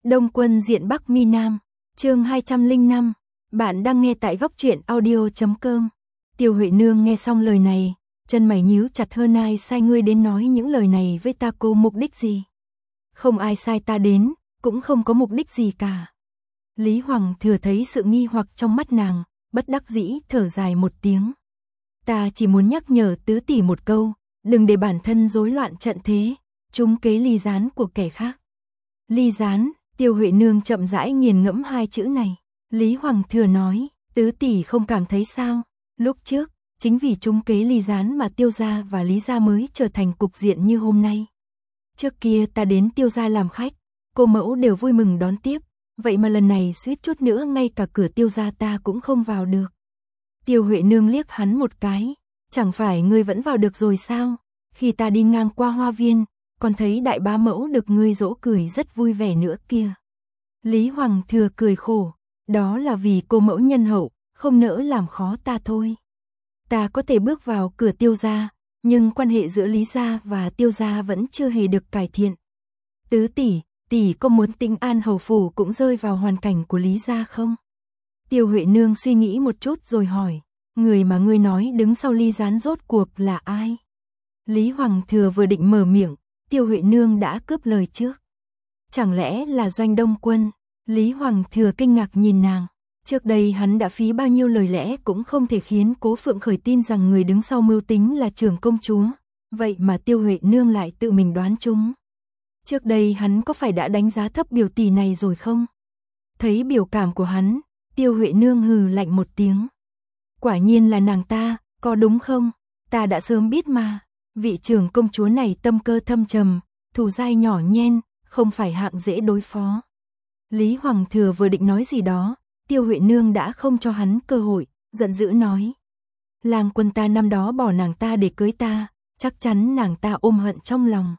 Đông Quân diện Bắc Mi Nam, chương 205, bạn đang nghe tại góc truyện audio.com. Tiêu Huệ Nương nghe xong lời này, chân mày nhíu chặt hơn. Ai sai ngươi đến nói những lời này với ta? Cô mục đích gì? Không ai sai ta đến, cũng không có mục đích gì cả. Lý Hoàng Thừa thấy sự nghi hoặc trong mắt nàng, bất đắc dĩ thở dài một tiếng. Ta chỉ muốn nhắc nhở tứ tỷ một câu, đừng để bản thân rối loạn trận thế, trúng kế ly gián của kẻ khác. Ly gián? Tiêu Huệ Nương chậm rãi nghiền ngẫm hai chữ này. Lý Hoàng Thừa nói, tứ tỷ không cảm thấy sao? Lúc trước, chính vì trúng kế ly gián mà Tiêu gia và Lý gia mới trở thành cục diện như hôm nay. Trước kia ta đến Tiêu gia làm khách, cô mẫu đều vui mừng đón tiếp, vậy mà lần này suýt chút nữa ngay cả cửa Tiêu gia ta cũng không vào được. Tiêu Huệ Nương liếc hắn một cái, chẳng phải ngươi vẫn vào được rồi sao? Khi ta đi ngang qua hoa viên, còn thấy đại bá mẫu được ngươi dỗ cười rất vui vẻ nữa kia. Lý Hoàng Thừa cười khổ, đó là vì cô mẫu nhân hậu, không nỡ làm khó ta thôi. Ta có thể bước vào cửa Tiêu gia, nhưng quan hệ giữa Lý gia và Tiêu gia vẫn chưa hề được cải thiện. Tứ tỷ, tỷ có muốn Tĩnh An hầu phủ cũng rơi vào hoàn cảnh của Lý gia không? Tiêu Huệ Nương suy nghĩ một chút rồi hỏi, người mà ngươi nói đứng sau ly gián rốt cuộc là ai? Lý Hoàng Thừa vừa định mở miệng, Tiêu Huệ Nương đã cướp lời trước. Chẳng lẽ là Doanh Đông Quân? Lý Hoàng Thừa kinh ngạc nhìn nàng. Trước đây hắn đã phí bao nhiêu lời lẽ cũng không thể khiến Cố Phượng Khởi tin rằng người đứng sau mưu tính là trưởng công chúa. Vậy mà Tiêu Huệ Nương lại tự mình đoán trúng. Trước đây hắn có phải đã đánh giá thấp biểu tỷ này rồi không? Thấy biểu cảm của hắn, Tiêu Huệ Nương hừ lạnh một tiếng. Quả nhiên là nàng ta, có đúng không? Ta đã sớm biết mà. Vị trưởng công chúa này tâm cơ thâm trầm, thù dai nhỏ nhen, không phải hạng dễ đối phó. Lý Hoàng Thừa vừa định nói gì đó, Tiêu Huệ Nương đã không cho hắn cơ hội, giận dữ nói. Lang Quân ta năm đó bỏ nàng ta để cưới ta, chắc chắn nàng ta ôm hận trong lòng.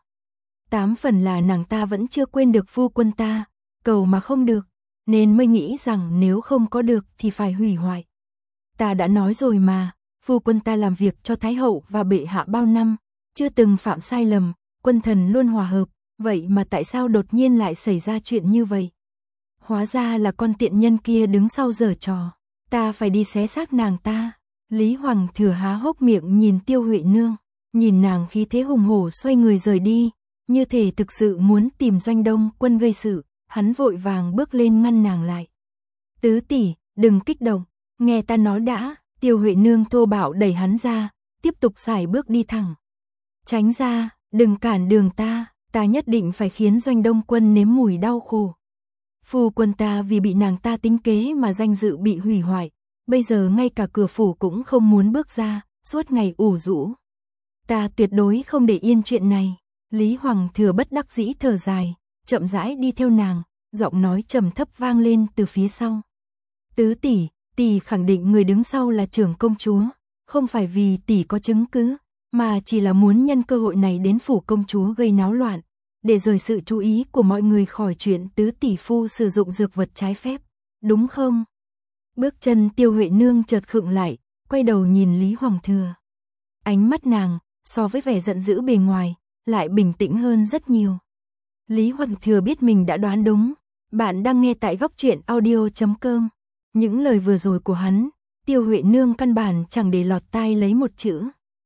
8 phần là nàng ta vẫn chưa quên được phu quân ta, cầu mà không được, nên mới nghĩ rằng nếu không có được thì phải hủy hoại. Ta đã nói rồi mà, phu quân ta làm việc cho Thái hậu và bệ hạ bao năm, chưa từng phạm sai lầm, quân thần luôn hòa hợp, vậy mà tại sao đột nhiên lại xảy ra chuyện như vậy? Hóa ra là con tiện nhân kia đứng sau giở trò, ta phải đi xé xác nàng ta. Lý Hoàng Thừa há hốc miệng nhìn Tiêu Huệ Nương, nhìn nàng khí thế hùng hổ xoay người rời đi, như thể thực sự muốn tìm Doanh Đông Quân gây sự, hắn vội vàng bước lên ngăn nàng lại. Tứ tỷ, đừng kích động, nghe ta nói đã. Tiêu Huệ Nương thô bạo đẩy hắn ra, tiếp tục sải bước đi thẳng. Tránh ra, đừng cản đường ta, ta nhất định phải khiến Doanh Đông Quân nếm mùi đau khổ. Phu quân ta vì bị nàng ta tính kế mà danh dự bị hủy hoại, bây giờ ngay cả cửa phủ cũng không muốn bước ra, suốt ngày ủ rũ. Ta tuyệt đối không để yên chuyện này. Lý Hoàng Thừa bất đắc dĩ thở dài, chậm rãi đi theo nàng, giọng nói trầm thấp vang lên từ phía sau. Tứ tỷ, tỷ khẳng định người đứng sau là trưởng công chúa, không phải vì tỷ có chứng cứ, mà chỉ là muốn nhân cơ hội này đến phủ công chúa gây náo loạn, để rời sự chú ý của mọi người khỏi chuyện tứ tỷ phu sử dụng dược vật trái phép, đúng không? Bước chân Tiêu Huệ Nương chợt khựng lại, quay đầu nhìn Lý Hoàng Thừa. Ánh mắt nàng, so với vẻ giận dữ bề ngoài, lại bình tĩnh hơn rất nhiều. Lý Hoàng Thừa biết mình đã đoán đúng. Bạn đang nghe tại góc truyện audio.com. Những lời vừa rồi của hắn, Tiêu Huệ Nương căn bản chẳng để lọt tai lấy một chữ.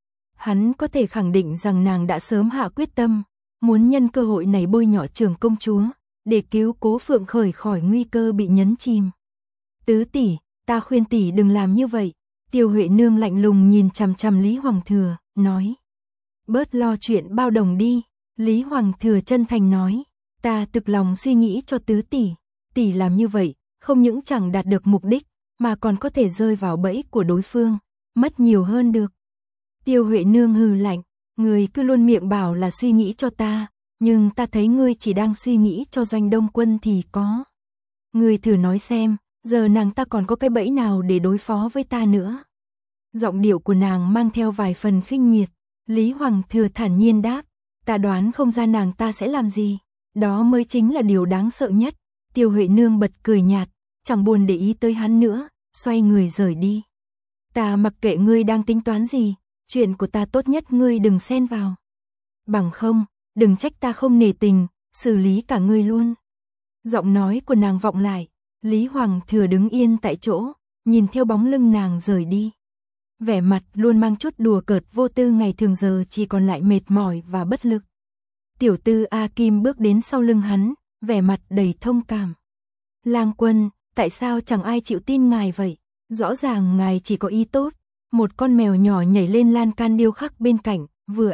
Hắn có thể khẳng định rằng nàng đã sớm hạ quyết tâm, muốn nhân cơ hội này bôi nhọ trưởng công chúa, để cứu Cố Phượng Khởi khỏi nguy cơ bị nhấn chìm. Tứ tỷ, ta khuyên tỷ đừng làm như vậy. Tiêu Huệ Nương lạnh lùng nhìn chằm chằm Lý Hoàng Thừa, nói. Bớt lo chuyện bao đồng đi. Lý Hoàng Thừa chân thành nói, ta thực lòng suy nghĩ cho tứ tỷ. Tỷ làm như vậy, không những chẳng đạt được mục đích, mà còn có thể rơi vào bẫy của đối phương, mất nhiều hơn được. Tiêu Huệ Nương hừ lạnh, ngươi cứ luôn miệng bảo là suy nghĩ cho ta, nhưng ta thấy ngươi chỉ đang suy nghĩ cho Doanh Đông Quân thì có. Ngươi thử nói xem, giờ nàng ta còn có cái bẫy nào để đối phó với ta nữa? Giọng điệu của nàng mang theo vài phần khinh miệt. Lý Hoàng Thừa thản nhiên đáp, ta đoán không ra nàng ta sẽ làm gì, đó mới chính là điều đáng sợ nhất. Tiêu Huệ Nương bật cười nhạt, chẳng buồn để ý tới hắn nữa, xoay người rời đi. Ta mặc kệ ngươi đang tính toán gì, chuyện của ta tốt nhất ngươi đừng xen vào. Bằng không, đừng trách ta không nể tình, xử lý cả ngươi luôn. Giọng nói của nàng vọng lại, Lý Hoàng Thừa đứng yên tại chỗ, nhìn theo bóng lưng nàng rời đi. Vẻ mặt luôn mang chút đùa cợt vô tư ngày thường giờ chỉ còn lại mệt mỏi và bất lực. Tiểu tư A Kim bước đến sau lưng hắn, vẻ mặt đầy thông cảm. Lang Quân, tại sao chẳng ai chịu tin ngài vậy? Rõ ràng ngài chỉ có ý tốt. Một con mèo nhỏ nhảy lên lan can điêu khắc bên cạnh, vừa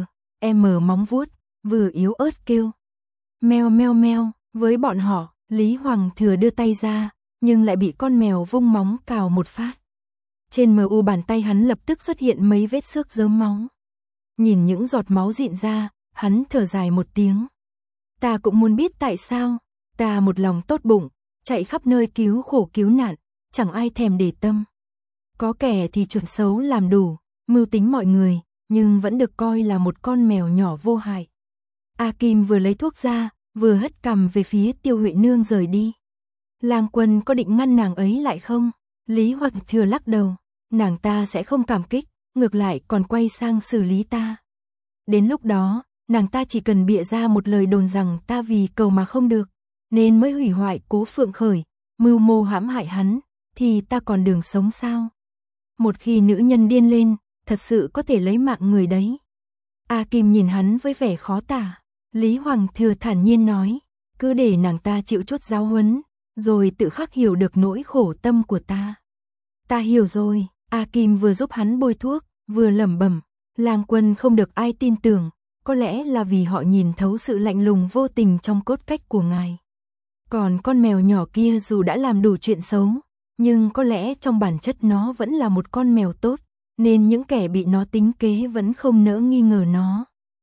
M móng vuốt, vừa yếu ớt kêu. Meo meo meo, với bọn họ, Lý Hoàng Thừa đưa tay ra, nhưng lại bị con mèo vung móng cào một phát. Trên mu bàn tay hắn lập tức xuất hiện mấy vết xước rớm máu. Nhìn những giọt máu rịn ra, hắn thở dài một tiếng. Ta cũng muốn biết tại sao, ta một lòng tốt bụng, chạy khắp nơi cứu khổ cứu nạn, chẳng ai thèm để tâm. Có kẻ thì chuẩn xấu làm đủ, mưu tính mọi người, nhưng vẫn được coi là một con mèo nhỏ vô hại. A Kim vừa lấy thuốc ra, vừa hất cằm về phía Tiêu Huệ Nương rời đi. Lang Quân có định ngăn nàng ấy lại không? Lý Hoàng Thừa lắc đầu, nàng ta sẽ không cảm kích, ngược lại còn quay sang xử lý ta. Đến lúc đó, nàng ta chỉ cần bịa ra một lời đồn rằng ta vì cầu mà không được, nên mới hủy hoại Cố Phượng Khởi, mưu mô hãm hại hắn, thì ta còn đường sống sao? Một khi nữ nhân điên lên, thật sự có thể lấy mạng người đấy. A Kim nhìn hắn với vẻ khó tả. Lý Hoàng Thừa thản nhiên nói, cứ để nàng ta chịu chút giáo huấn, rồi tự khắc hiểu được nỗi khổ tâm của ta. Ta hiểu rồi. A Kim vừa giúp hắn bôi thuốc, vừa lẩm bẩm, Lang Quân không được ai tin tưởng, có lẽ là vì họ nhìn thấu sự lạnh lùng vô tình trong cốt cách của ngài. Còn con mèo nhỏ kia dù đã làm đủ chuyện xấu, nhưng có lẽ trong bản chất nó vẫn là một con mèo tốt, nên những kẻ bị nó tính kế vẫn không nỡ nghi ngờ nó.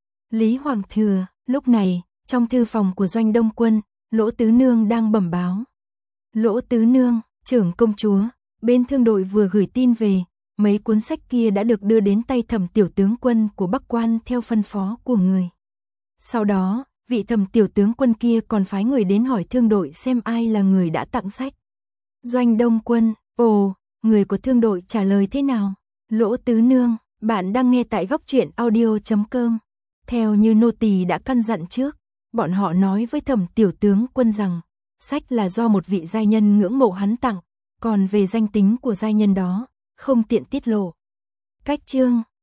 Lý Hoàng Thừa, lúc này, trong thư phòng của Doanh Đông Quân, Lỗ Tứ Nương đang bẩm báo. Lỗ Tứ Nương, trưởng công chúa, bên thương đội vừa gửi tin về, mấy cuốn sách kia đã được đưa đến tay Thẩm tiểu tướng quân của Bắc Quan theo phân phó của người. Sau đó, vị Thẩm tiểu tướng quân kia còn phái người đến hỏi thương đội xem ai là người đã tặng sách. Doanh Đông Quân, ồ, người của thương đội trả lời thế nào? Lỗ Tứ Nương, bạn đang nghe tại goctruyện.audio.com. Theo như nô tỳ đã căn dặn trước, bọn họ nói với Thẩm tiểu tướng quân rằng, sách là do một vị giai nhân ngưỡng mộ hắn tặng, còn về danh tính của giai nhân đó, không tiện tiết lộ. Cách chương